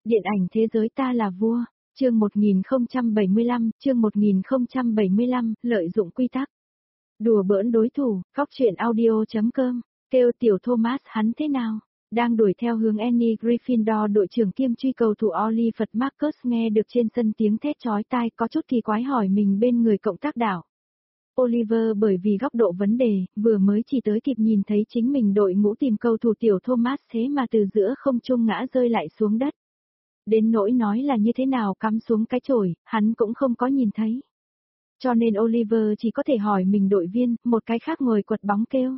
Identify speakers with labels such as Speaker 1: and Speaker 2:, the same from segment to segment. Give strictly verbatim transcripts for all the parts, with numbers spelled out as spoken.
Speaker 1: Điện ảnh thế giới ta là vua, chương một nghìn không trăm bảy mươi lăm, chương một nghìn không trăm bảy mươi lăm, lợi dụng quy tắc. Đùa bỡn đối thủ, góc truyện audio chấm com, kêu tiểu Thomas hắn thế nào? Đang đuổi theo hướng Annie Gryffindor, đội trưởng kiêm truy cầu thủ Oliver Marcus nghe được trên sân tiếng thét chói tai, có chút kỳ quái hỏi mình bên người cộng tác đảo. Oliver bởi vì góc độ vấn đề, vừa mới chỉ tới kịp nhìn thấy chính mình đội ngũ tìm cầu thủ tiểu Thomas thế mà từ giữa không trung ngã rơi lại xuống đất. Đến nỗi nói là như thế nào cắm xuống cái chổi, hắn cũng không có nhìn thấy. Cho nên Oliver chỉ có thể hỏi mình đội viên, một cái khác ngồi quật bóng kêu.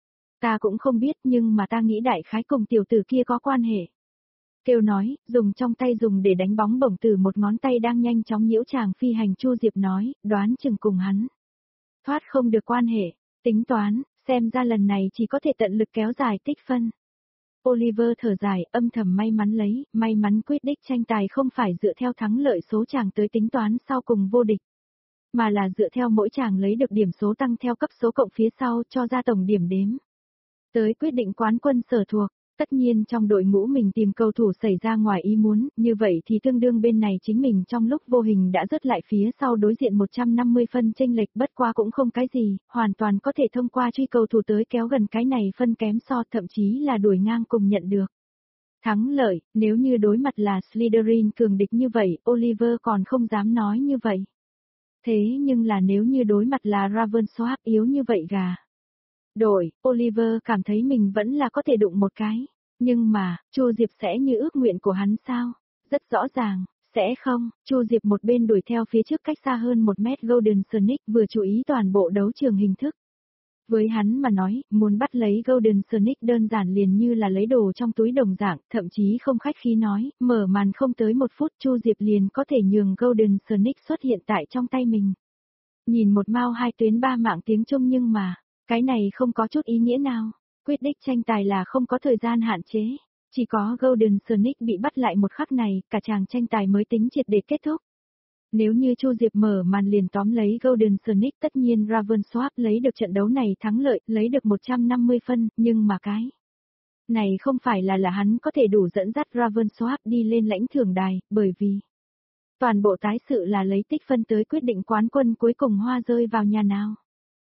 Speaker 1: Ta cũng không biết nhưng mà ta nghĩ đại khái cùng tiểu tử kia có quan hệ. Kêu nói, dùng trong tay dùng để đánh bóng bổng từ một ngón tay đang nhanh chóng nhiễu chàng phi hành. Chu Diệp nói, đoán chừng cùng hắn. Thoát không được quan hệ, tính toán, xem ra lần này chỉ có thể tận lực kéo dài tích phân. Oliver thở dài, âm thầm may mắn lấy, may mắn quyết định tranh tài không phải dựa theo thắng lợi số chàng tới tính toán sau cùng vô địch, mà là dựa theo mỗi chàng lấy được điểm số tăng theo cấp số cộng phía sau cho ra tổng điểm đếm. Tới quyết định quán quân sở thuộc, tất nhiên trong đội ngũ mình tìm cầu thủ xảy ra ngoài ý muốn, như vậy thì tương đương bên này chính mình trong lúc vô hình đã rớt lại phía sau đối diện một trăm năm mươi phân chênh lệch, bất qua cũng không cái gì, hoàn toàn có thể thông qua truy cầu thủ tới kéo gần cái này phân kém so, thậm chí là đuổi ngang cùng nhận được thắng lợi. Nếu như đối mặt là Slytherin cường địch như vậy, Oliver còn không dám nói như vậy. Thế nhưng là nếu như đối mặt là Ravenclaw yếu như vậy gà đội, Oliver cảm thấy mình vẫn là có thể đụng một cái. Nhưng mà, Chu Diệp sẽ như ước nguyện của hắn sao? Rất rõ ràng, sẽ không. Chu Diệp một bên đuổi theo phía trước cách xa hơn một mét Golden Snake, vừa chú ý toàn bộ đấu trường hình thức. Với hắn mà nói, muốn bắt lấy Golden Snake đơn giản liền như là lấy đồ trong túi đồng dạng, thậm chí không khách khí nói, mở màn không tới một phút Chu Diệp liền có thể nhường Golden Snake xuất hiện tại trong tay mình. Nhìn một mao hai tuyến ba mạng tiếng Trung nhưng mà, cái này không có chút ý nghĩa nào. Quyết định tranh tài là không có thời gian hạn chế. Chỉ có Golden Snake bị bắt lại một khắc này, cả chàng tranh tài mới tính triệt để kết thúc. Nếu như Chu Diệp mở màn liền tóm lấy Golden Snake, tất nhiên Ravenclaw lấy được trận đấu này thắng lợi, lấy được một trăm năm mươi phân, nhưng mà cái này không phải là là hắn có thể đủ dẫn dắt Ravenclaw đi lên lãnh thưởng đài, bởi vì toàn bộ tái sự là lấy tích phân tới quyết định quán quân cuối cùng hoa rơi vào nhà nào.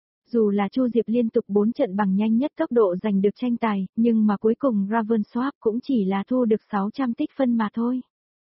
Speaker 1: Dù là Chu Diệp liên tục bốn trận bằng nhanh nhất tốc độ giành được tranh tài, nhưng mà cuối cùng Ravenclaw cũng chỉ là thu được sáu trăm tích phân mà thôi.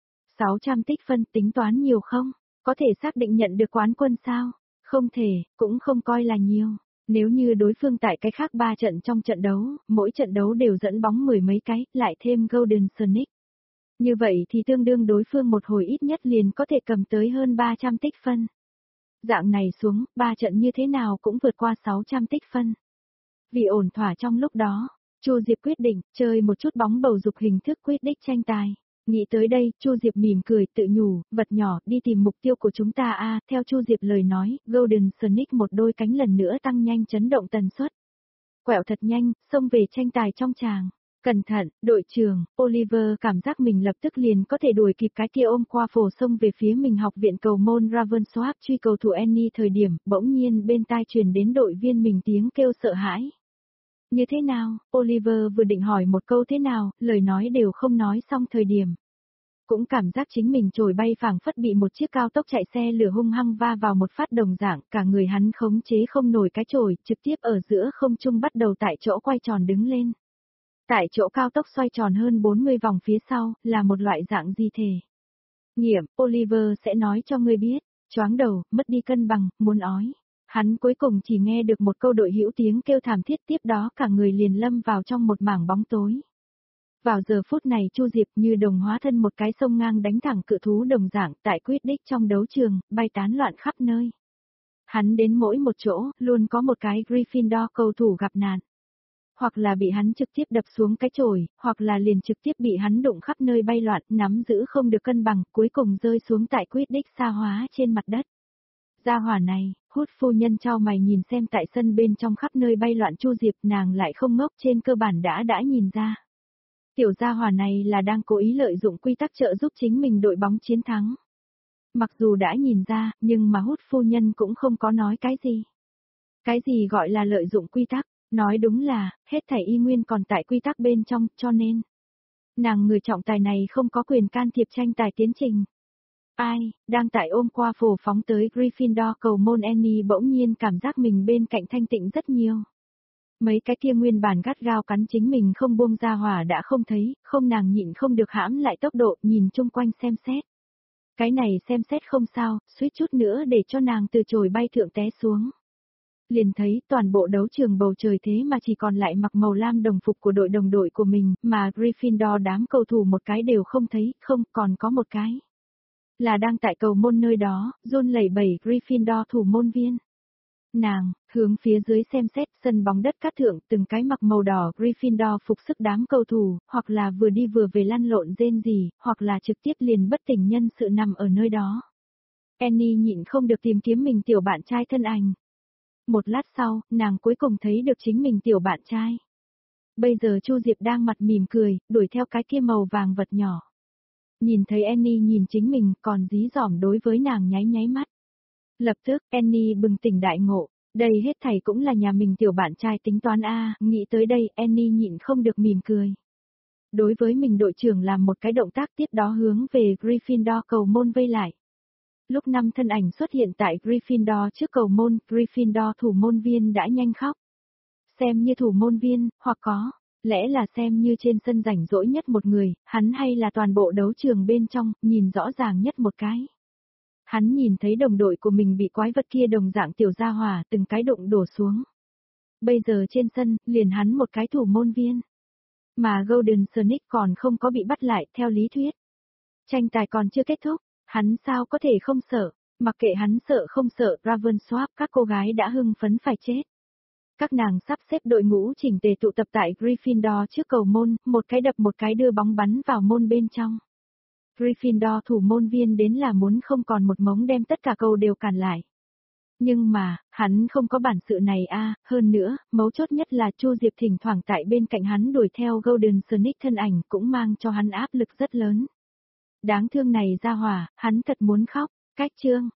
Speaker 1: sáu trăm tích phân tính toán nhiều không? Có thể xác định nhận được quán quân sao? Không thể, cũng không coi là nhiều. Nếu như đối phương tại cái khác ba trận trong trận đấu, mỗi trận đấu đều dẫn bóng mười mấy cái, lại thêm Golden Snake. Như vậy thì tương đương đối phương một hồi ít nhất liền có thể cầm tới hơn ba trăm tích phân. Dạng này xuống, ba trận như thế nào cũng vượt qua sáu trăm tích phân. Vì ổn thỏa trong lúc đó, Chu Diệp quyết định chơi một chút bóng bầu dục hình thức quyết định tranh tài. Nghĩ tới đây, Chu Diệp mỉm cười tự nhủ, vật nhỏ, đi tìm mục tiêu của chúng ta a. Theo Chu Diệp lời nói, Golden Snake một đôi cánh lần nữa tăng nhanh chấn động tần suất. Quẹo thật nhanh, xông về tranh tài trong tràng. Cẩn thận, đội trưởng, Oliver cảm giác mình lập tức liền có thể đuổi kịp cái kia ôm qua phổ xông về phía mình học viện cầu môn Ravenclaw truy cầu thủ Annie thời điểm, bỗng nhiên bên tai truyền đến đội viên mình tiếng kêu sợ hãi. Như thế nào? Oliver vừa định hỏi một câu thế nào, lời nói đều không nói xong thời điểm. Cũng cảm giác chính mình trồi bay phảng phất bị một chiếc cao tốc chạy xe lửa hung hăng va vào một phát đồng dạng, cả người hắn khống chế không nổi cái chổi, trực tiếp ở giữa không trung bắt đầu tại chỗ quay tròn đứng lên. Tại chỗ cao tốc xoay tròn hơn bốn mươi vòng phía sau, là một loại dạng di thể. Nghiệm, Oliver sẽ nói cho ngươi biết, choáng đầu, mất đi cân bằng, muốn ói. Hắn cuối cùng chỉ nghe được một câu đội hữu tiếng kêu thảm thiết, tiếp đó cả người liền lâm vào trong một mảng bóng tối. Vào giờ phút này Chu Diệp như đồng hóa thân một cái sông ngang đánh thẳng cự thú đồng dạng tại quyết đích trong đấu trường, bay tán loạn khắp nơi. Hắn đến mỗi một chỗ, luôn có một cái Gryffindor cầu thủ gặp nạn. Hoặc là bị hắn trực tiếp đập xuống cái chổi, hoặc là liền trực tiếp bị hắn đụng khắp nơi bay loạn, nắm giữ không được cân bằng, cuối cùng rơi xuống tại quyết đích xa hóa trên mặt đất. Gia hỏa này, Hút phu nhân chau mày nhìn xem tại sân bên trong khắp nơi bay loạn Chu Diệp, nàng lại không ngốc, trên cơ bản đã đã nhìn ra. Tiểu gia hỏa này là đang cố ý lợi dụng quy tắc trợ giúp chính mình đội bóng chiến thắng. Mặc dù đã nhìn ra, nhưng mà Hút phu nhân cũng không có nói cái gì. Cái gì gọi là lợi dụng quy tắc? Nói đúng là, hết thảy y nguyên còn tại quy tắc bên trong, cho nên Nàng người trọng tài này không có quyền can thiệp tranh tài tiến trình. Ai, đang tại ôm qua phổ phóng tới Gryffindor cầu môn Annie bỗng nhiên cảm giác mình bên cạnh thanh tịnh rất nhiều. Mấy cái kia nguyên bản gắt gao cắn chính mình không buông ra hỏa đã không thấy, không nàng nhịn không được hãm lại tốc độ nhìn chung quanh xem xét. Cái này xem xét không sao, suýt chút nữa để cho nàng từ chồi bay thượng té xuống. Liền thấy toàn bộ đấu trường bầu trời thế mà chỉ còn lại mặc màu lam đồng phục của đội đồng đội của mình, mà Gryffindor đám cầu thủ một cái đều không thấy, không, còn có một cái. Là đang tại cầu môn nơi đó, run lẩy bẩy Gryffindor thủ môn viên. Nàng, hướng phía dưới xem xét sân bóng đất cát thượng từng cái mặc màu đỏ Gryffindor phục sức đám cầu thủ, hoặc là vừa đi vừa về lăn lộn rên gì, hoặc là trực tiếp liền bất tỉnh nhân sự nằm ở nơi đó. Annie nhịn không được tìm kiếm mình tiểu bạn trai thân ảnh. Một lát sau, nàng cuối cùng thấy được chính mình tiểu bạn trai. Bây giờ Chu Diệp đang mặt mỉm cười, đuổi theo cái kia màu vàng vật nhỏ. Nhìn thấy Annie nhìn chính mình còn dí dỏm đối với nàng nháy nháy mắt. Lập tức, Annie bừng tỉnh đại ngộ, đây hết thảy cũng là nhà mình tiểu bạn trai tính toán a, nghĩ tới đây Annie nhịn không được mỉm cười. Đối với mình đội trưởng làm một cái động tác tiếp đó hướng về Gryffindor cầu môn vây lại. Lúc năm thân ảnh xuất hiện tại Gryffindor trước cầu môn, Gryffindor thủ môn viên đã nhanh khóc. Xem như thủ môn viên, hoặc có, lẽ là xem như trên sân rảnh rỗi nhất một người, hắn hay là toàn bộ đấu trường bên trong, nhìn rõ ràng nhất một cái. Hắn nhìn thấy đồng đội của mình bị quái vật kia đồng dạng tiểu gia hỏa từng cái đụng đổ xuống. Bây giờ trên sân, liền hắn một cái thủ môn viên. Mà Golden Sonic còn không có bị bắt lại theo lý thuyết. Tranh tài còn chưa kết thúc, hắn sao có thể không sợ, mặc kệ hắn sợ không sợ Ravensworth các cô gái đã hưng phấn phải chết. Các nàng sắp xếp đội ngũ chỉnh tề tụ tập tại Gryffindor trước cầu môn, một cái đập một cái đưa bóng bắn vào môn bên trong. Gryffindor thủ môn viên đến là muốn không còn một mống đem tất cả cầu đều cản lại. Nhưng mà, hắn không có bản sự này a, hơn nữa, mấu chốt nhất là Chu Diệp thỉnh thoảng tại bên cạnh hắn đuổi theo Golden Sonic thân ảnh cũng mang cho hắn áp lực rất lớn. Đáng thương này ra hỏa, hắn thật muốn khóc, cách chương.